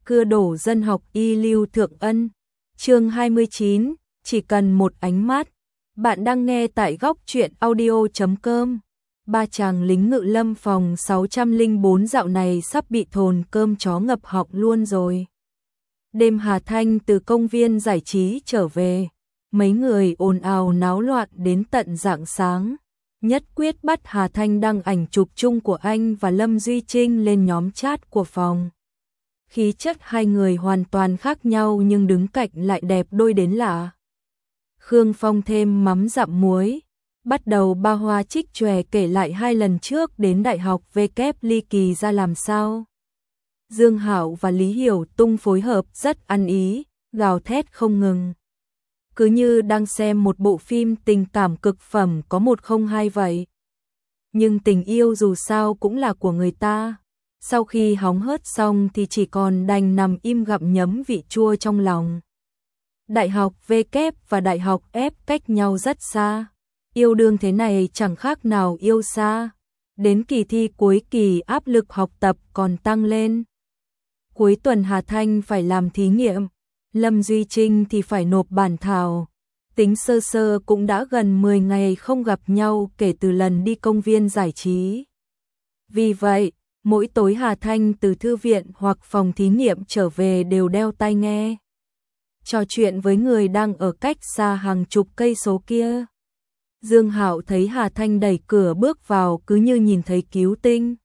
cưa đổ dân học y Lưu Thượng Ân. Chương 29, chỉ cần một ánh mắt. Bạn đang nghe tại góc truyện audio.com. Ba chàng lính ngự lâm phòng 604 dạo này sắp bị thồn cơm chó ngập họng luôn rồi. Đêm Hà Thanh từ công viên giải trí trở về, mấy người ồn ào náo loạn đến tận rạng sáng. Nhất quyết bắt Hà Thanh đăng ảnh chụp chung của anh và Lâm Duy Trinh lên nhóm chat của phòng. Khí chất hai người hoàn toàn khác nhau nhưng đứng cạnh lại đẹp đôi đến lạ. Khương Phong thêm mắm dặm muối, bắt đầu ba hoa trích chòe kể lại 2 lần trước đến đại học W ly kỳ ra làm sao. Dương Hạo và Lý Hiểu Tung phối hợp rất ăn ý, gào thét không ngừng. Cứ như đang xem một bộ phim tình cảm cực phẩm có 102 vậy. Nhưng tình yêu dù sao cũng là của người ta. Sau khi hóng hớt xong thì chỉ còn đành nằm im gặm nhấm vị chua trong lòng. Đại học W và đại học F cách nhau rất xa. Yêu đương thế này chẳng khác nào yêu xa. Đến kỳ thi cuối kỳ áp lực học tập còn tăng lên. Cuối tuần Hà Thanh phải làm thí nghiệm, Lâm Duy Trinh thì phải nộp bản thảo. Tính sơ sơ cũng đã gần 10 ngày không gặp nhau kể từ lần đi công viên giải trí. Vì vậy, mỗi tối Hà Thanh từ thư viện hoặc phòng thí nghiệm trở về đều đeo tai nghe, trò chuyện với người đang ở cách xa hàng chục cây số kia. Dương Hạo thấy Hà Thanh đẩy cửa bước vào cứ như nhìn thấy cứu tinh.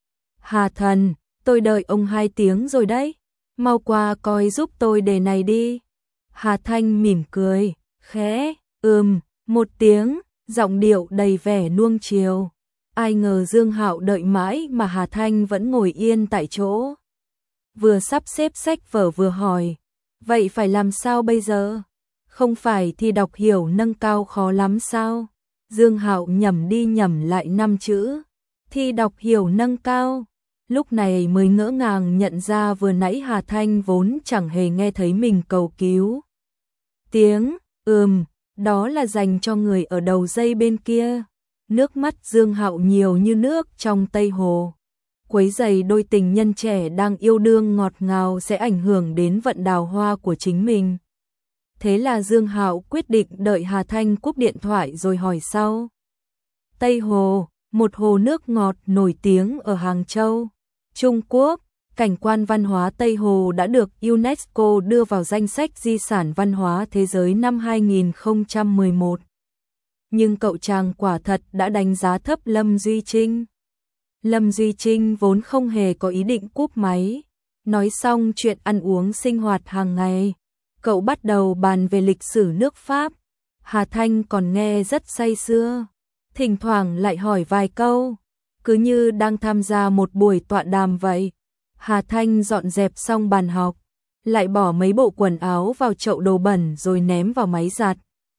Hà thần, tôi đợi ông 2 tiếng rồi đấy, mau qua coi giúp tôi đề này đi. Hà Thanh mỉm cười, khẽ, 1 tiếng, giọng điệu đầy vẻ nuông chiều. Ai ngờ Dương Hạo đợi mãi mà Hà Thanh vẫn ngồi yên tại chỗ. Vừa sắp xếp sách vở vừa hỏi, vậy phải làm sao bây giờ? Không phải thì đọc hiểu nâng cao khó lắm sao? Dương Hạo nhẩm đi nhẩm lại 5 chữ, thi đọc hiểu nâng cao. Lúc này mới ngỡ ngàng nhận ra vừa nãy Hà Thanh vốn chẳng hề nghe thấy mình cầu cứu. Tiếng, đó là dành cho người ở đầu dây bên kia. Nước mắt Dương Hạo nhiều như nước trong Tây Hồ. Quấy rầy đôi tình nhân trẻ đang yêu đương ngọt ngào sẽ ảnh hưởng đến vận đào hoa của chính mình. Thế là Dương Hạo quyết định đợi Hà Thanh cúp điện thoại rồi hỏi sau. Tây Hồ, một hồ nước ngọt nổi tiếng ở Hàng Châu, Trung Quốc. Cảnh quan văn hóa Tây Hồ đã được UNESCO đưa vào danh sách di sản văn hóa thế giới năm 2011. Nhưng cậu chàng quả thật đã đánh giá thấp Lâm Duy Trinh. Lâm Duy Trinh vốn không hề có ý định cúp máy. Nói xong chuyện ăn uống sinh hoạt hàng ngày, cậu bắt đầu bàn về lịch sử nước Pháp. Hà Thanh còn nghe rất say sưa, thỉnh thoảng lại hỏi vài câu, cứ như đang tham gia một buổi tọa đàm vậy. Hà Thanh dọn dẹp xong bàn học, lại bỏ mấy bộ quần áo vào chậu đồ bẩn rồi ném vào máy giặt.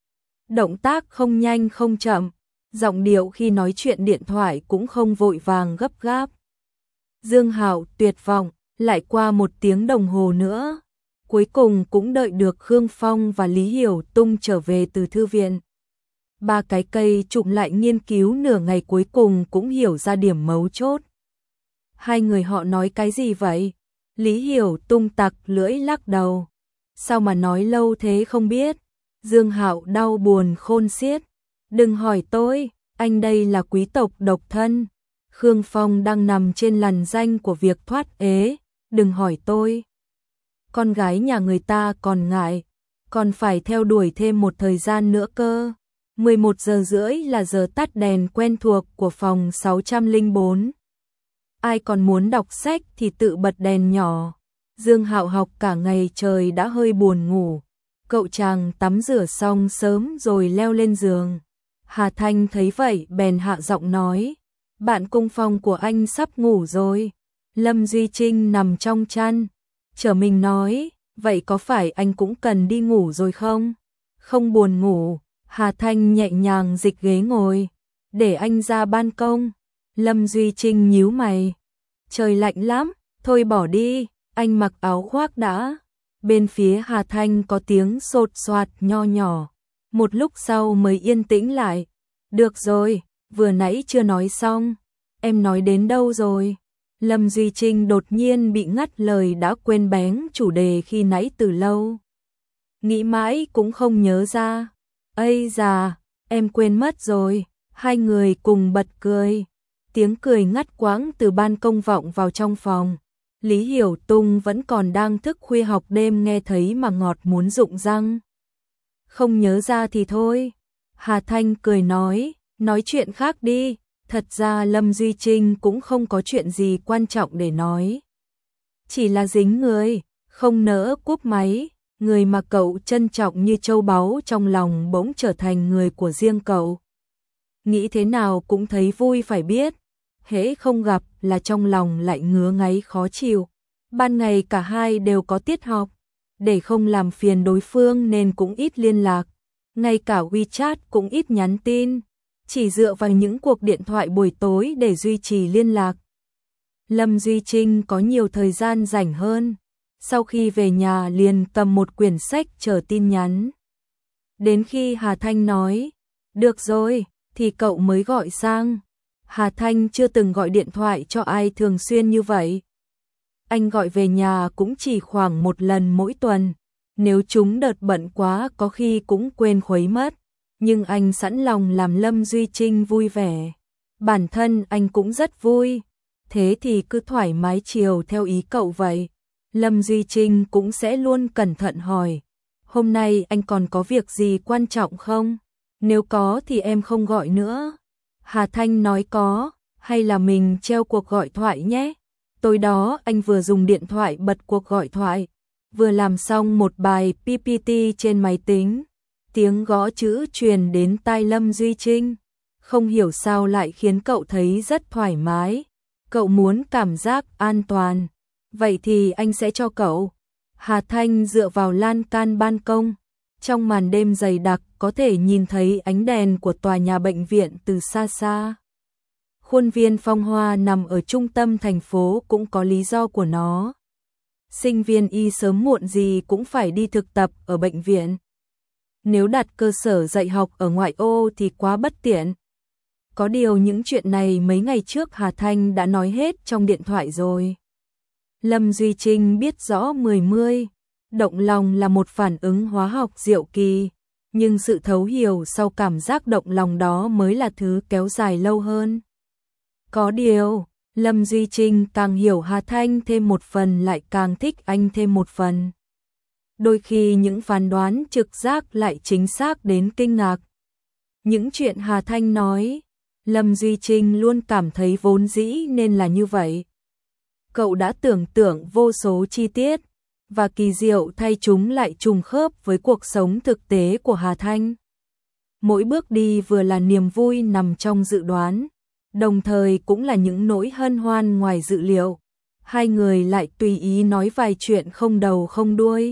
Động tác không nhanh không chậm, giọng điệu khi nói chuyện điện thoại cũng không vội vàng gấp gáp. Dương Hạo tuyệt vọng, lại qua 1 tiếng đồng hồ nữa. Cuối cùng cũng đợi được Khương Phong và Lý Hiểu Tung trở về từ thư viện. 3 cái cây chụm lại nghiên cứu nửa ngày cuối cùng cũng hiểu ra điểm mấu chốt. Hai người họ nói cái gì vậy? Lý Hiểu Tung tặc lưỡi lắc đầu. Sao mà nói lâu thế không biết? Dương Hạo đau buồn khôn xiết. Đừng hỏi tôi, anh đây là quý tộc độc thân. Khương Phong đang nằm trên lằn danh của việc thoát ế. Đừng hỏi tôi. Con gái nhà người ta còn ngại, còn phải theo đuổi thêm một thời gian nữa cơ. 11 giờ rưỡi là giờ tắt đèn quen thuộc của phòng 604. Ai còn muốn đọc sách thì tự bật đèn nhỏ. Dương Hạo học cả ngày trời đã hơi buồn ngủ. Cậu chàng tắm rửa xong sớm rồi leo lên giường. Hà Thanh thấy vậy bèn hạ giọng nói, bạn cùng phòng của anh sắp ngủ rồi. Lâm Duy Trinh nằm trong chăn, trở mình nói, vậy có phải anh cũng cần đi ngủ rồi không? Không buồn ngủ. Hà Thanh nhẹ nhàng dịch ghế ngồi, để anh ra ban công. Lâm Duy Trinh nhíu mày, trời lạnh lắm, thôi bỏ đi, anh mặc áo khoác đã. Bên phía Hà Thanh có tiếng sột soạt nho nhỏ, một lúc sau mới yên tĩnh lại. Được rồi, vừa nãy chưa nói xong, em nói đến đâu rồi? Lâm Duy Trinh đột nhiên bị ngắt lời, đã quên bén chủ đề khi nãy từ lâu. Nghĩ mãi cũng không nhớ ra. Ây già, em quên mất rồi. Hai người cùng bật cười. Tiếng cười ngắt quãng từ ban công vọng vào trong phòng. Lý Hiểu Tung vẫn còn đang thức khuya học đêm, nghe thấy mà ngọt muốn rụng răng. Không nhớ ra thì thôi. Hà Thanh cười nói chuyện khác đi. Thật ra Lâm Duy Trinh cũng không có chuyện gì quan trọng để nói. Chỉ là dính người, không nỡ cúp máy. Người mà cậu trân trọng như châu báu trong lòng bỗng trở thành người của riêng cậu. Nghĩ thế nào cũng thấy vui phải biết. Hễ không gặp là trong lòng lại ngứa ngáy khó chịu. Ban ngày cả hai đều có tiết học. Để không làm phiền đối phương nên cũng ít liên lạc. Ngay cả WeChat cũng ít nhắn tin. Chỉ dựa vào những cuộc điện thoại buổi tối để duy trì liên lạc. Lâm Duy Trinh có nhiều thời gian rảnh hơn. Sau khi về nhà liền cầm một quyển sách chờ tin nhắn. Đến khi Hà Thanh nói, được rồi, thì cậu mới gọi sang. Hà Thanh chưa từng gọi điện thoại cho ai thường xuyên như vậy. Anh gọi về nhà cũng chỉ khoảng một lần mỗi tuần. Nếu chúng đợt bận quá có khi cũng quên khuấy mất. Nhưng anh sẵn lòng làm Lâm Duy Trinh vui vẻ. Bản thân anh cũng rất vui. Thế thì cứ thoải mái chiều theo ý cậu vậy. Lâm Duy Trinh cũng sẽ luôn cẩn thận hỏi. Hôm nay anh còn có việc gì quan trọng không? Nếu có thì em không gọi nữa. Hà Thanh nói có, hay là mình treo cuộc gọi thoại nhé. Tối đó anh vừa dùng điện thoại bật cuộc gọi thoại, vừa làm xong một bài PPT trên máy tính. Tiếng gõ chữ truyền đến tai Lâm Duy Trinh. Không hiểu sao lại khiến cậu thấy rất thoải mái. Cậu muốn cảm giác an toàn. Vậy thì anh sẽ cho cậu. Hà Thanh dựa vào lan can ban công. Trong màn đêm dày đặc có thể nhìn thấy ánh đèn của tòa nhà bệnh viện từ xa xa. Khuôn viên Phong Hoa nằm ở trung tâm thành phố cũng có lý do của nó. Sinh viên y sớm muộn gì cũng phải đi thực tập ở bệnh viện. Nếu đặt cơ sở dạy học ở ngoại ô thì quá bất tiện. Có điều những chuyện này mấy ngày trước Hà Thanh đã nói hết trong điện thoại rồi. Lâm Duy Trinh biết rõ 10 động lòng là một phản ứng hóa học diệu kỳ, nhưng sự thấu hiểu sau cảm giác động lòng đó mới là thứ kéo dài lâu hơn. Có điều, Lâm Duy Trinh càng hiểu Hà Thanh thêm một phần lại càng thích anh thêm một phần. Đôi khi những phán đoán trực giác lại chính xác đến kinh ngạc. Những chuyện Hà Thanh nói, Lâm Duy Trinh luôn cảm thấy vốn dĩ nên là như vậy. Cậu đã tưởng tượng vô số chi tiết, và kỳ diệu thay chúng lại trùng khớp với cuộc sống thực tế của Hà Thanh. Mỗi bước đi vừa là niềm vui nằm trong dự đoán, đồng thời cũng là những nỗi hân hoan ngoài dự liệu. Hai người lại tùy ý nói vài chuyện không đầu không đuôi.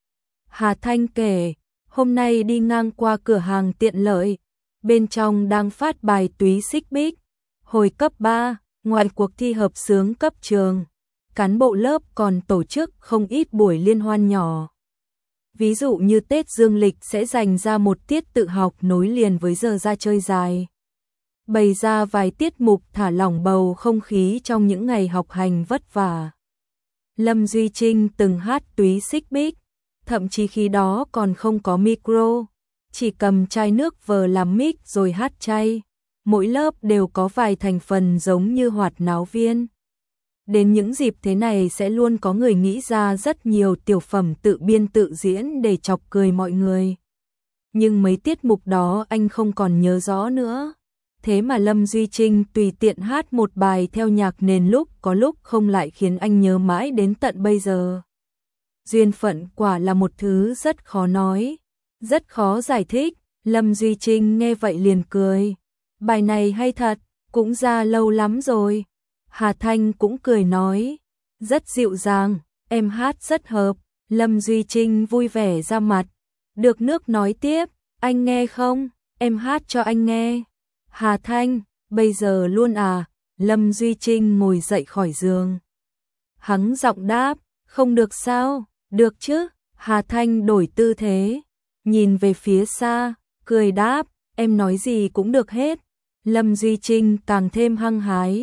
Hà Thanh kể, hôm nay đi ngang qua cửa hàng tiện lợi, bên trong đang phát bài túy xích bích. Hồi cấp 3, ngoài cuộc thi hợp xướng cấp trường, cán bộ lớp còn tổ chức không ít buổi liên hoan nhỏ. Ví dụ như Tết Dương lịch sẽ dành ra một tiết tự học nối liền với giờ ra chơi dài. Bày ra vài tiết mục thả lỏng bầu không khí trong những ngày học hành vất vả. Lâm Duy Trinh từng hát túy xích bích, thậm chí khi đó còn không có micro, chỉ cầm chai nước vờ làm mic rồi hát chay. Mỗi lớp đều có vài thành phần giống như hoạt náo viên. Đến những dịp thế này sẽ luôn có người nghĩ ra rất nhiều tiểu phẩm tự biên tự diễn để chọc cười mọi người. Nhưng mấy tiết mục đó anh không còn nhớ rõ nữa. Thế mà Lâm Duy Trinh tùy tiện hát một bài theo nhạc nền lúc có lúc không lại khiến anh nhớ mãi đến tận bây giờ. Duyên phận quả là một thứ rất khó nói, rất khó giải thích. Lâm Duy Trinh nghe vậy liền cười. Bài này hay thật, cũng ra lâu lắm rồi. Hà Thanh cũng cười nói, rất dịu dàng, em hát rất hợp. Lâm Duy Trinh vui vẻ ra mặt. Được nước nói tiếp, anh nghe không? Em hát cho anh nghe. Hà Thanh, bây giờ luôn à? Lâm Duy Trinh ngồi dậy khỏi giường. Hắng giọng đáp, không được sao? Được chứ? Hà Thanh đổi tư thế, nhìn về phía xa, cười đáp, em nói gì cũng được hết. Lâm Duy Trinh càng thêm hăng hái.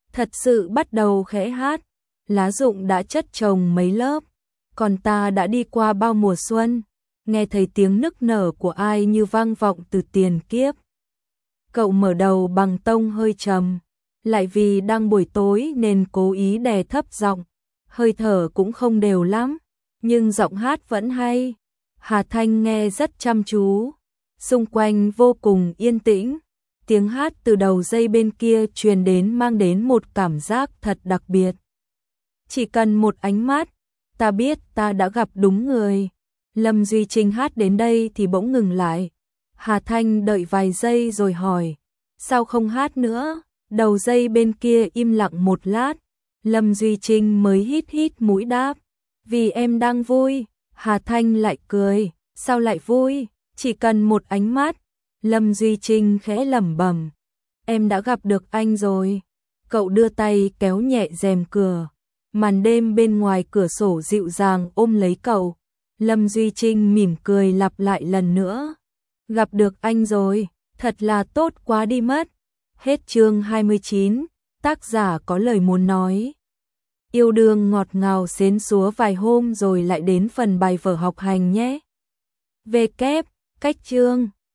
thật sự bắt đầu khẽ hát, lá rụng đã chất chồng mấy lớp, còn ta đã đi qua bao mùa xuân, nghe thấy tiếng nức nở của ai như vang vọng từ tiền kiếp. Cậu mở đầu bằng tông hơi trầm, lại vì đang buổi tối nên cố ý đè thấp giọng, hơi thở cũng không đều lắm, nhưng giọng hát vẫn hay. Hà Thanh nghe rất chăm chú, xung quanh vô cùng yên tĩnh, tiếng hát từ đầu dây bên kia truyền đến mang đến một cảm giác thật đặc biệt. Chỉ cần một ánh mắt, ta biết ta đã gặp đúng người. Lâm Duy Trinh hát đến đây thì bỗng ngừng lại. Hà Thanh đợi vài giây rồi hỏi, sao không hát nữa? Đầu dây bên kia im lặng một lát, Lâm Duy Trinh mới hít hít mũi đáp, vì em đang vui. Hà Thanh lại cười, sao lại vui? Chỉ cần một ánh mắt. Lâm Duy Trinh khẽ lẩm bẩm, em đã gặp được anh rồi. Cậu đưa tay kéo nhẹ rèm cửa, màn đêm bên ngoài cửa sổ dịu dàng ôm lấy cậu. Lâm Duy Trinh mỉm cười lặp lại lần nữa, gặp được anh rồi, thật là tốt quá đi mất. Hết chương 29, tác giả có lời muốn nói. Yêu đương ngọt ngào xến xúa vài hôm rồi lại đến phần bài vở học hành nhé. Về kép, cách chương